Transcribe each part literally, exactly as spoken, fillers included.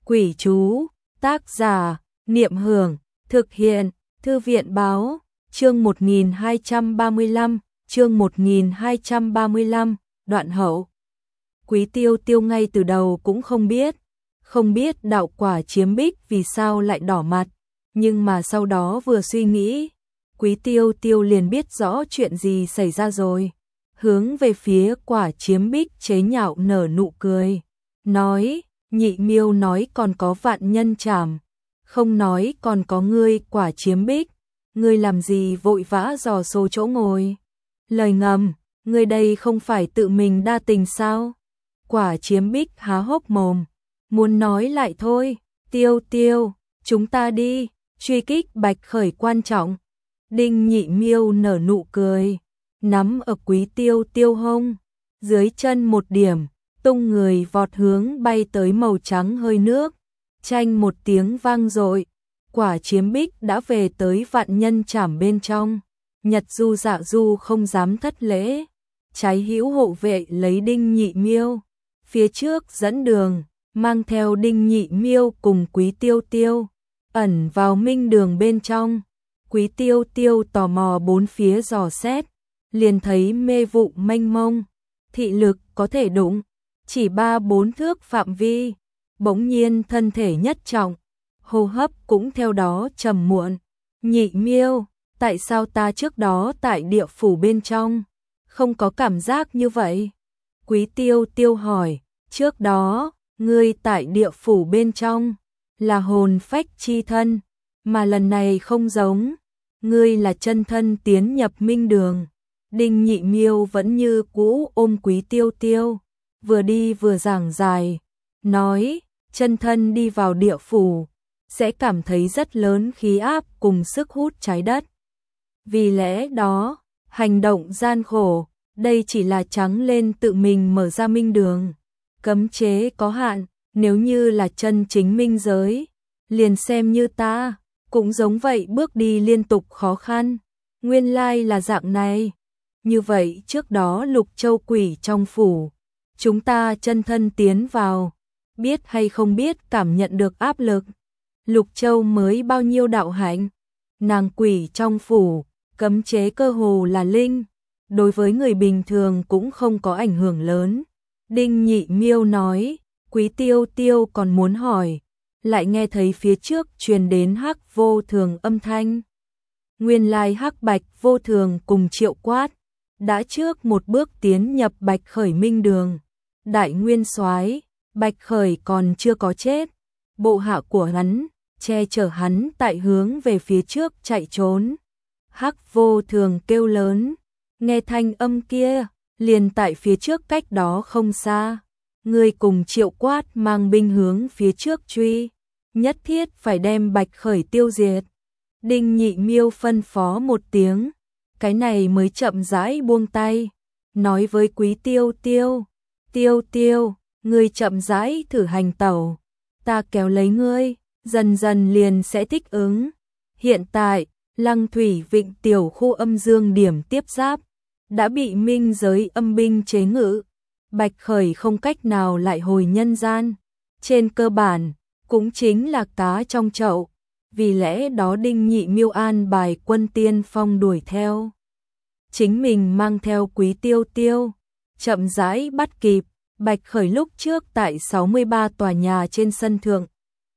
Quỷ chú, tác giả, Niệm Hưởng, thực hiện, Thư viện báo, chương một nghìn hai trăm ba mươi lăm, chương một nghìn hai trăm ba mươi lăm, đoạn hậu. Quý Tiêu Tiêu ngay từ đầu cũng không biết, không biết đạo quả chiếm bích vì sao lại đỏ mặt, nhưng mà sau đó vừa suy nghĩ, Quý Tiêu Tiêu liền biết rõ chuyện gì xảy ra rồi, hướng về phía quả chiếm bích chế nhạo nở nụ cười, nói, Nhị Miêu nói còn có vạn nhân trảm, không nói còn có ngươi quả chiếm bích, ngươi làm gì vội vã dò số chỗ ngồi. Lời ngầm, ngươi đây không phải tự mình đa tình sao? Quả chiếm bích há hốc mồm, muốn nói lại thôi, Tiêu Tiêu, chúng ta đi, truy kích Bạch Khởi quan trọng. Đinh Nhị Miêu nở nụ cười, nắm ở Quý Tiêu Tiêu hông, dưới chân một điểm, tung người vọt hướng bay tới màu trắng hơi nước, chanh một tiếng vang dội, quả chiếm bích đã về tới vạn nhân trảm bên trong. Nhật Du Dạ Du không dám thất lễ, trái hữu hộ vệ lấy Đinh Nhị Miêu, phía trước dẫn đường, mang theo Đinh Nhị Miêu cùng Quý Tiêu Tiêu, ẩn vào minh đường bên trong. Quý Tiêu Tiêu tò mò bốn phía dò xét, liền thấy mê vụ mênh mông, thị lực có thể đụng, chỉ ba bốn thước phạm vi, bỗng nhiên thân thể nhất trọng, hô hấp cũng theo đó trầm muộn. Nhị Miêu, tại sao ta trước đó tại địa phủ bên trong, không có cảm giác như vậy? Quý Tiêu Tiêu hỏi, trước đó, ngươi tại địa phủ bên trong, là hồn phách chi thân, mà lần này không giống, ngươi là chân thân tiến nhập minh đường. Đinh Nhị Miêu vẫn như cũ ôm Quý Tiêu Tiêu, vừa đi vừa giảng dài, nói, chân thân đi vào địa phủ, sẽ cảm thấy rất lớn khí áp cùng sức hút trái đất. Vì lẽ đó, hành động gian khổ, đây chỉ là trắng lên tự mình mở ra minh đường. Cấm chế có hạn, nếu như là chân chính minh giới, liền xem như ta, cũng giống vậy bước đi liên tục khó khăn. Nguyên lai là dạng này. Như vậy trước đó Lục Châu quỷ trong phủ, chúng ta chân thân tiến vào, biết hay không biết cảm nhận được áp lực. Lục Châu mới bao nhiêu đạo hạnh, nàng quỷ trong phủ, cấm chế cơ hồ là linh, đối với người bình thường cũng không có ảnh hưởng lớn. Đinh Nhị Miêu nói, Quý Tiêu Tiêu còn muốn hỏi, lại nghe thấy phía trước truyền đến Hắc Vô Thường âm thanh. Nguyên lai Hắc Bạch Vô Thường cùng Triệu Quát đã trước một bước tiến nhập Bạch Khởi minh đường. Đại nguyên soái, Bạch Khởi còn chưa có chết, bộ hạ của hắn che chở hắn tại hướng về phía trước chạy trốn. Hắc Vô Thường kêu lớn, nghe thanh âm kia, liền tại phía trước cách đó không xa, người cùng Triệu Quát mang binh hướng phía trước truy, nhất thiết phải đem Bạch Khởi tiêu diệt. Đinh Nhị Miêu phân phó một tiếng, cái này mới chậm rãi buông tay, nói với Quý Tiêu Tiêu, Tiêu Tiêu, ngươi chậm rãi thử hành tẩu, ta kéo lấy ngươi, dần dần liền sẽ thích ứng. Hiện tại, Lăng Thủy Vịnh tiểu khu âm dương điểm tiếp giáp, đã bị minh giới âm binh chế ngự, Bạch Khởi không cách nào lại hồi nhân gian, trên cơ bản, cũng chính là cá trong chậu, vì lẽ đó Đinh Nhị Miêu an bài quân tiên phong đuổi theo. Chính mình mang theo Quý Tiêu Tiêu, chậm rãi bắt kịp. Bạch Khởi lúc trước tại sáu mươi ba tòa nhà trên sân thượng,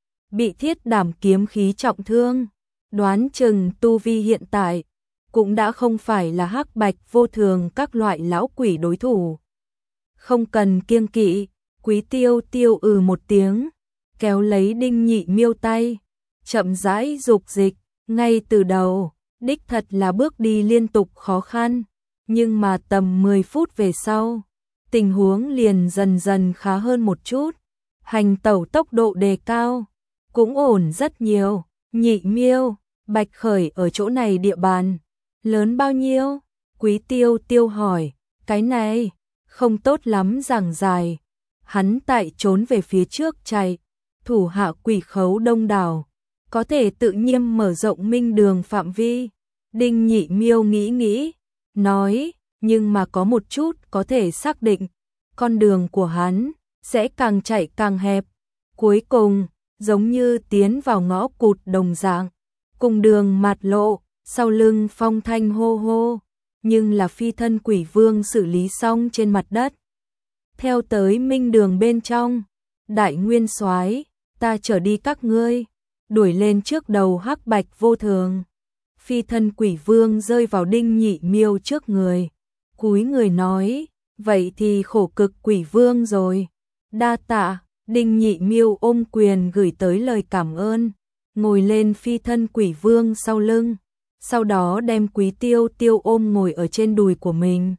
bị thiết đảm kiếm khí trọng thương, đoán chừng tu vi hiện tại, cũng đã không phải là Hắc Bạch Vô Thường các loại lão quỷ đối thủ. Không cần kiêng kỵ, Quý Tiêu Tiêu ừ một tiếng, kéo lấy Đinh Nhị Miêu tay, chậm rãi dục dịch, ngay từ đầu, đích thật là bước đi liên tục khó khăn, nhưng mà tầm mười phút về sau, tình huống liền dần dần khá hơn một chút, hành tẩu tốc độ đề cao, cũng ổn rất nhiều. Nhị Miêu, Bạch Khởi ở chỗ này địa bàn, lớn bao nhiêu? Quý Tiêu Tiêu hỏi, cái này, không tốt lắm giảng dài, hắn tại trốn về phía trước chạy, thủ hạ quỷ khấu đông đảo, có thể tự nhiên mở rộng minh đường phạm vi. Đinh Nhị Miêu nghĩ nghĩ, nói, nhưng mà có một chút có thể xác định, con đường của hắn sẽ càng chạy càng hẹp, cuối cùng giống như tiến vào ngõ cụt đồng dạng, cùng đường mạt lộ, sau lưng phong thanh hô hô, nhưng là phi thân quỷ vương xử lý xong trên mặt đất. Theo tới minh đường bên trong, đại nguyên soái, ta trở đi các ngươi, đuổi lên trước đầu hắc bạch vô thường. Phi thân quỷ vương rơi vào Đinh Nhị Miêu trước người, cúi người nói, vậy thì khổ cực quỷ vương rồi. Đa tạ. Đinh Nhị Miêu ôm quyền gửi tới lời cảm ơn, ngồi lên phi thân quỷ vương sau lưng, sau đó đem Quý Tiêu Tiêu ôm ngồi ở trên đùi của mình.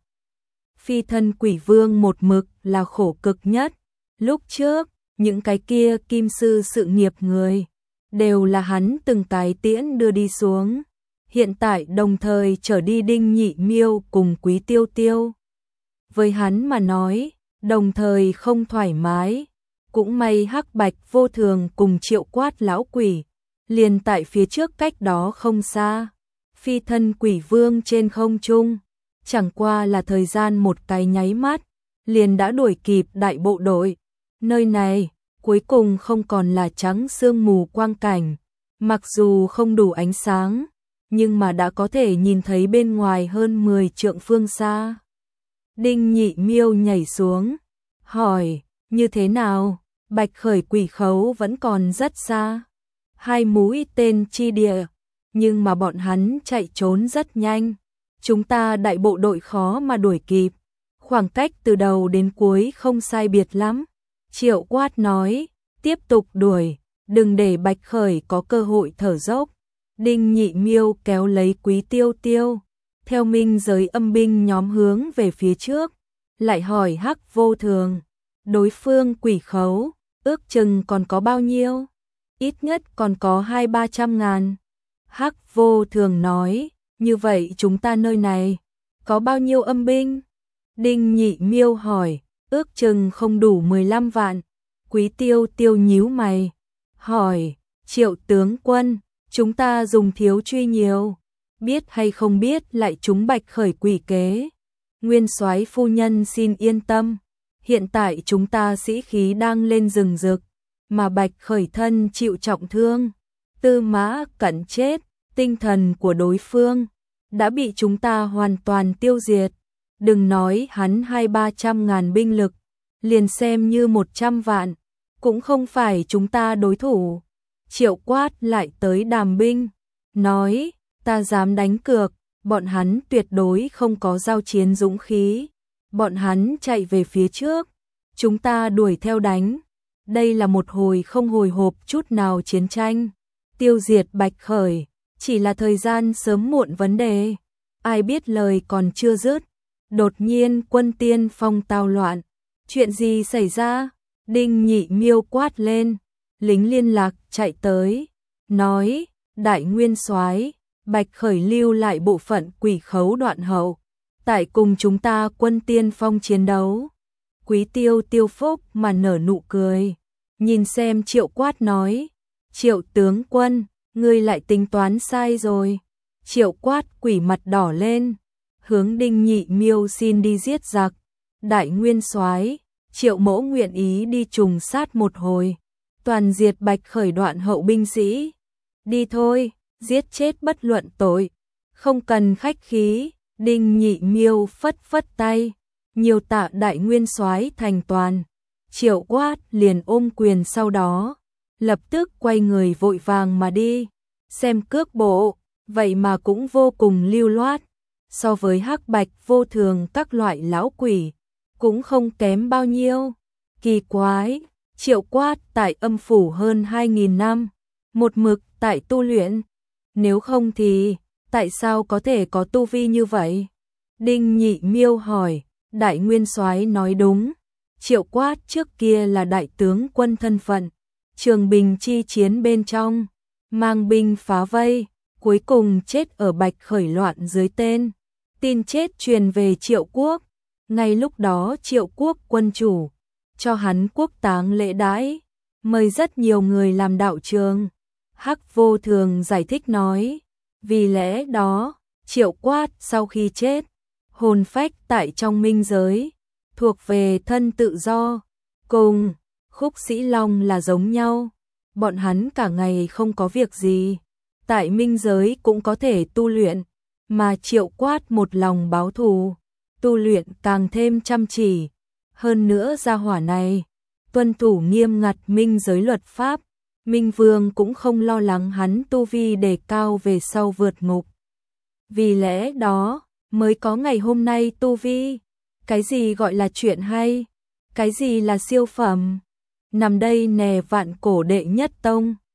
Phi thân quỷ vương một mực là khổ cực nhất, lúc trước, những cái kia kim sư sự nghiệp người, đều là hắn từng cái tiễn đưa đi xuống, hiện tại đồng thời trở đi Đinh Nhị Miêu cùng Quý Tiêu Tiêu. Với hắn mà nói, đồng thời không thoải mái. Cũng may hắc bạch vô thường cùng Triệu Quát lão quỷ, liền tại phía trước cách đó không xa. Phi thân quỷ vương trên không trung, chẳng qua là thời gian một cái nháy mắt, liền đã đuổi kịp đại bộ đội. Nơi này, cuối cùng không còn là trắng sương mù quang cảnh, mặc dù không đủ ánh sáng, nhưng mà đã có thể nhìn thấy bên ngoài hơn mười trượng phương xa. Đinh Nhị Miêu nhảy xuống, hỏi, như thế nào? Bạch Khởi quỷ khấu vẫn còn rất xa, hai mũi tên chi địa, nhưng mà bọn hắn chạy trốn rất nhanh, chúng ta đại bộ đội khó mà đuổi kịp, khoảng cách từ đầu đến cuối không sai biệt lắm. Triệu Quát nói, tiếp tục đuổi, đừng để Bạch Khởi có cơ hội thở dốc. Đinh Nhị Miêu kéo lấy Quý Tiêu Tiêu, theo minh giới âm binh nhóm hướng về phía trước, lại hỏi hắc vô thường, đối phương quỷ khấu, ước chừng còn có bao nhiêu? Ít nhất còn có hai ba trăm ngàn. Hắc vô thường nói, như vậy chúng ta nơi này, có bao nhiêu âm binh? Đinh Nhị Miêu hỏi, ước chừng không đủ mười lăm vạn. Quý Tiêu Tiêu nhíu mày, hỏi, Triệu tướng quân, chúng ta dùng thiếu truy nhiều, biết hay không biết lại chúng Bạch Khởi quỷ kế. Nguyên soái phu nhân xin yên tâm, hiện tại chúng ta sĩ khí đang lên rừng rực, mà Bạch Khởi thân chịu trọng thương, Tư Mã Cẩn chết, tinh thần của đối phương đã bị chúng ta hoàn toàn tiêu diệt. Đừng nói hắn hai ba trăm ngàn binh lực, liền xem như một trăm vạn, cũng không phải chúng ta đối thủ. Triệu Quát lại tới đàm binh, nói, ta dám đánh cược, bọn hắn tuyệt đối không có giao chiến dũng khí. Bọn hắn chạy về phía trước, chúng ta đuổi theo đánh. Đây là một hồi không hồi hộp chút nào chiến tranh. Tiêu diệt Bạch Khởi, chỉ là thời gian sớm muộn vấn đề. Ai biết lời còn chưa dứt, đột nhiên quân tiên phong tao loạn. Chuyện gì xảy ra? Đinh Nhị Miêu quát lên, lính liên lạc chạy tới, nói, đại nguyên soái, Bạch Khởi lưu lại bộ phận quỷ khấu đoạn hậu, tại cùng chúng ta quân tiên phong chiến đấu. Quý Tiêu Tiêu phúc mà nở nụ cười, nhìn xem Triệu Quát nói, Triệu tướng quân, ngươi lại tính toán sai rồi. Triệu Quát quỷ mặt đỏ lên, hướng Đinh Nhị Miêu xin đi giết giặc. Đại nguyên soái, Triệu mỗ nguyện ý đi trùng sát một hồi, toàn diệt Bạch Khởi đoạn hậu binh sĩ. Đi thôi, giết chết bất luận tội, không cần khách khí. Đinh Nhị Miêu phất phất tay, nhiều tạ đại nguyên soái thành toàn. Triệu Quát liền ôm quyền, sau đó lập tức quay người vội vàng mà đi. Xem cước bộ, vậy mà cũng vô cùng lưu loát, so với hắc bạch vô thường các loại lão quỷ, cũng không kém bao nhiêu. Kỳ quái, Triệu Quát tại âm phủ hơn hai nghìn năm, một mực tại tu luyện, nếu không thì tại sao có thể có tu vi như vậy? Đinh Nhị Miêu hỏi, đại nguyên soái nói đúng, Triệu Quát trước kia là đại tướng quân thân phận, Trường Bình chi chiến bên trong, mang binh phá vây, cuối cùng chết ở Bạch Khởi loạn dưới tên. Tin chết truyền về Triệu Quốc, ngay lúc đó Triệu Quốc quân chủ cho hắn quốc táng lễ đãi, mời rất nhiều người làm đạo trường. Hắc vô thường giải thích nói, vì lẽ đó, Triệu Quát sau khi chết, hồn phách tại trong minh giới, thuộc về thân tự do, cùng Khúc Sĩ Long là giống nhau. bọn hắn cả ngày không có việc gì, tại minh giới cũng có thể tu luyện, mà Triệu Quát một lòng báo thù, tu luyện càng thêm chăm chỉ. Hơn nữa gia hỏa này, tuân thủ nghiêm ngặt minh giới luật pháp, Minh Vương cũng không lo lắng hắn tu vi đề cao về sau vượt ngục. Vì lẽ đó, mới có ngày hôm nay tu vi. Cái gì gọi là chuyện hay? Cái gì là siêu phẩm? Nằm đây nè vạn cổ đệ nhất tông.